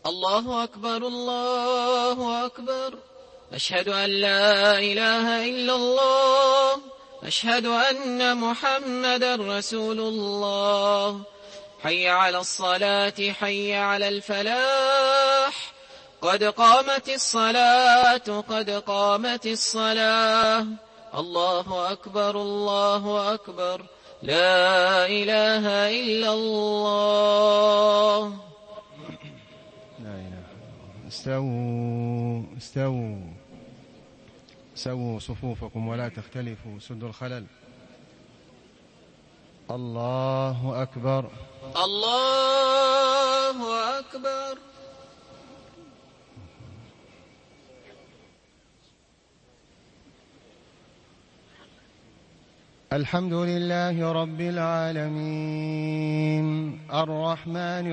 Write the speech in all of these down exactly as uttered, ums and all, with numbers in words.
الله أكبر الله أكبر. أشهد أن لا إله إلا الله. أشهد أن محمدا رسول الله. حي على الصلاة حي على الفلاح. قد قامت الصلاة قد قامت الصلاة. الله أكبر الله أكبر. لا إله إلا الله. لا إله. استووا استووا سووا صفوفكم ولا تختلفوا، سدوا الخلل. الله أكبر الله أكبر. الحمد لله رب العالمين الرحمن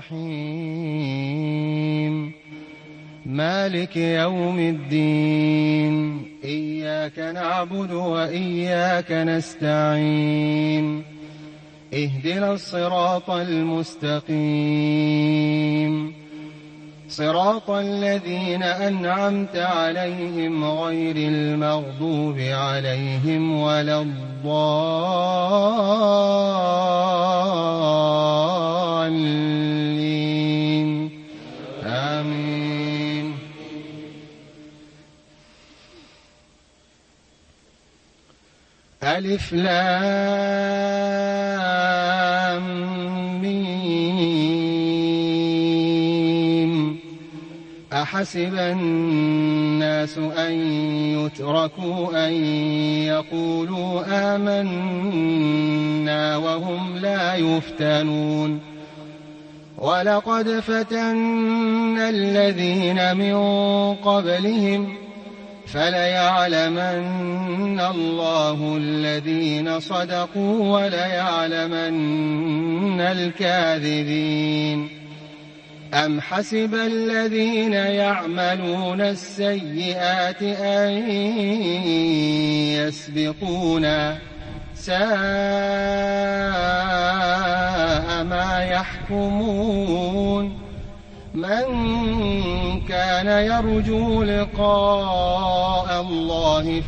الرحيم مالك يوم الدين. إياك نعبد وإياك نستعين. اهدنا الصراط المستقيم، صراط الذين أنعمت عليهم غير المغضوب عليهم ولا الضالين. آمين. ألف لام ميم. أحسب الناس أن يتركوا أن يقولوا آمنا وهم لا يفتنون. ولقد فتنا الذين من قبلهم فليعلمن الله الذين صدقوا وليعلمن الكاذبين. أم حسب الذين يعملون السيئات أن يسبقونا، ساء ما يحكمون. من كان يرجو لقاء الله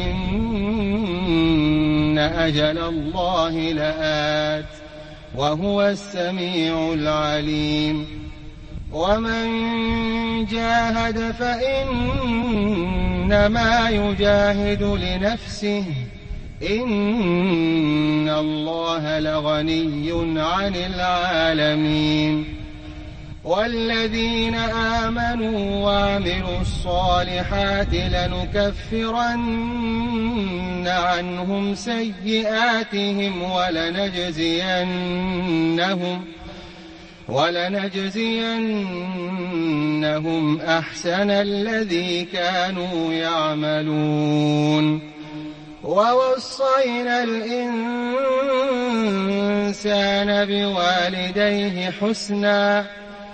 فإن أجل الله لآت وهو السميع العليم. ومن جاهد فإنما يجاهد لنفسه، إن الله لغني عن العالمين. والذين آمنوا وعملوا الصالحات لنكفرن عنهم سيئاتهم ولنجزينهم ولنجزينهم أحسن الذي كانوا يعملون. ووصينا الإنسان بوالديه حسنا،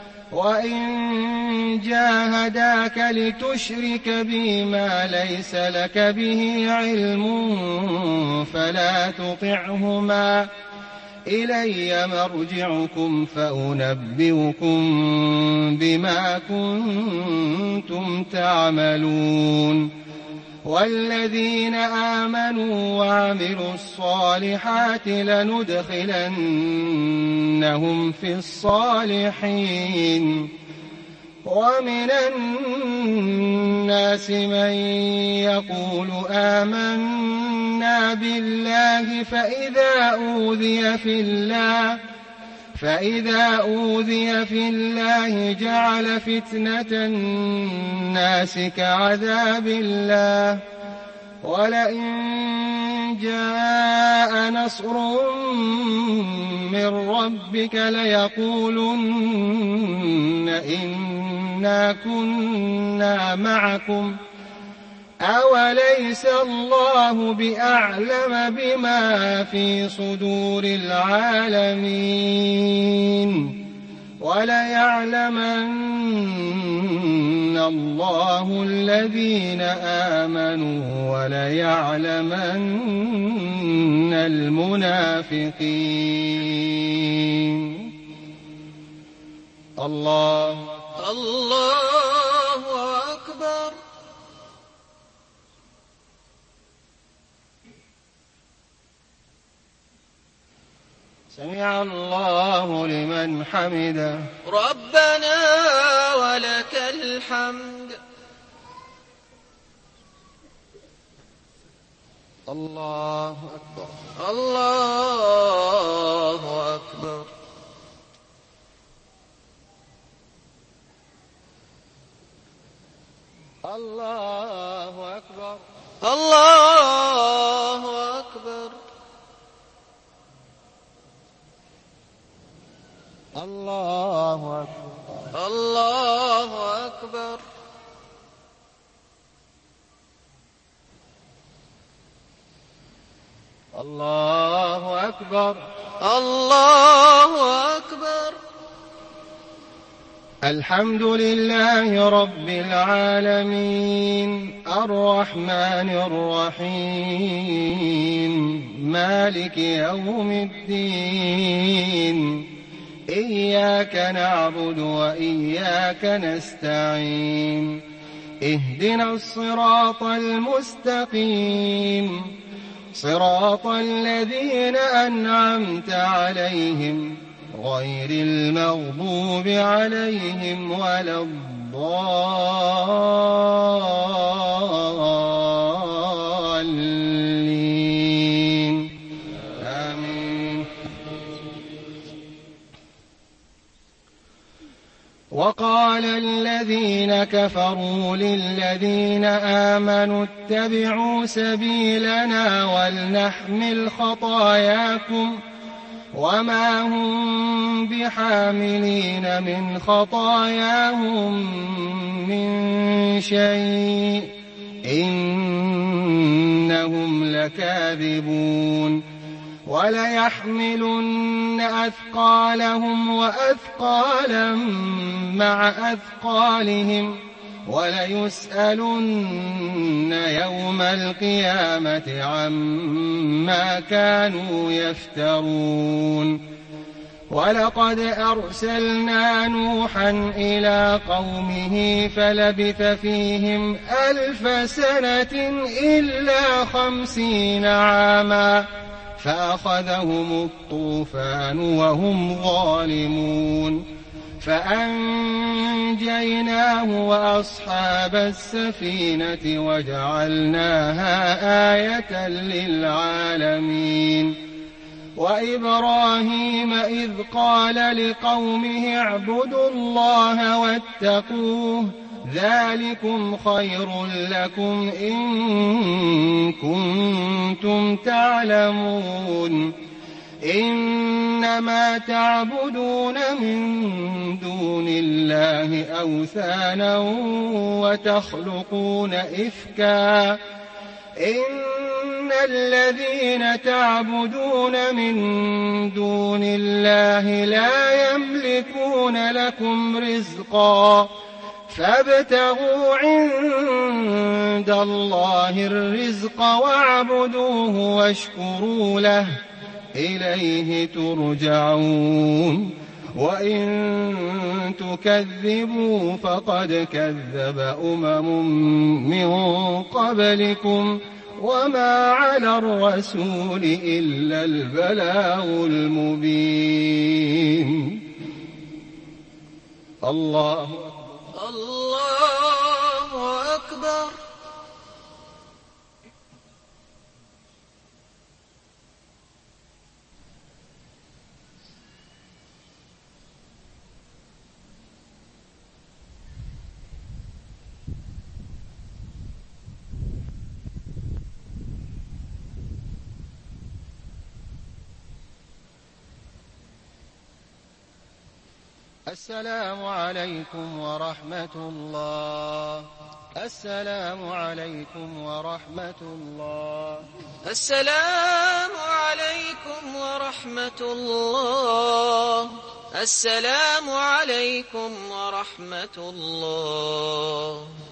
وإن جاهداك لتشرك بي ما ليس لك به علم فلا تطعهما، إلي مرجعكم فأنبئكم بما كنتم تعملون. والذين آمنوا وعملوا الصالحات لندخلنهم في الصالحين. ومن الناس من يقول آمنا بالله فإذا أوذي في الله فإذا أوذي في الله جعل فتنة الناس كعذاب الله. ولئن جاء نصر من ربك ليقولن إنا كنا معكم أوليس الله بأعلم بما في صدور العالمين. وليعلمن الله الذين آمنوا وليعلمن المنافقين. الله الله أكبر. سمع الله لمن حمده. ربنا ولك الحمد. الله أكبر. الله أكبر. الله أكبر. الله أكبر. الله أكبر. الله أكبر. الله أكبر. الله أكبر. الحمد لله رب العالمين الرحمن الرحيم مالك يوم الدين إياك نعبد وإياك نستعين اهدنا الصراط المستقيم صراط الذين أنعمت عليهم غير المغضوب عليهم ولا الضالين آمين. وقال الذين كفروا للذين آمنوا اتبعوا سبيلنا ولنحمل خطاياكم وما هم بحاملين من خطاياهم من شيء إنهم لكاذبون وليحملن أثقالهم وأثقالا مع أثقالهم وليسألن يوم القيامة عما كانوا يفترون. ولقد أرسلنا نوحا إلى قومه فلبث فيهم ألف سنة إلا خمسين عاما فأخذهم الطوفان وهم ظالمون فأنجيناه وأصحاب السفينة وجعلناها آية للعالمين. وإبراهيم إذ قال لقومه اعبدوا الله واتقوه ذلكم خير لكم إن كنتم تعلمون إنما تعبدون من دون الله أوثانا وتخلقون إفكا إن الذين تعبدون من دون الله لا يملكون لكم رزقا فابتغوا عند الله الرزق واعبدوه واشكروا له إليه ترجعون. وإن تكذبوا فقد كذب أمم من قبلكم وما على الرسول إلا البلاغ المبين. الله أكبر. الله أكبر. السلام عليكم ورحمة الله. السلام عليكم ورحمة الله. السلام عليكم ورحمة الله. السلام عليكم ورحمة الله.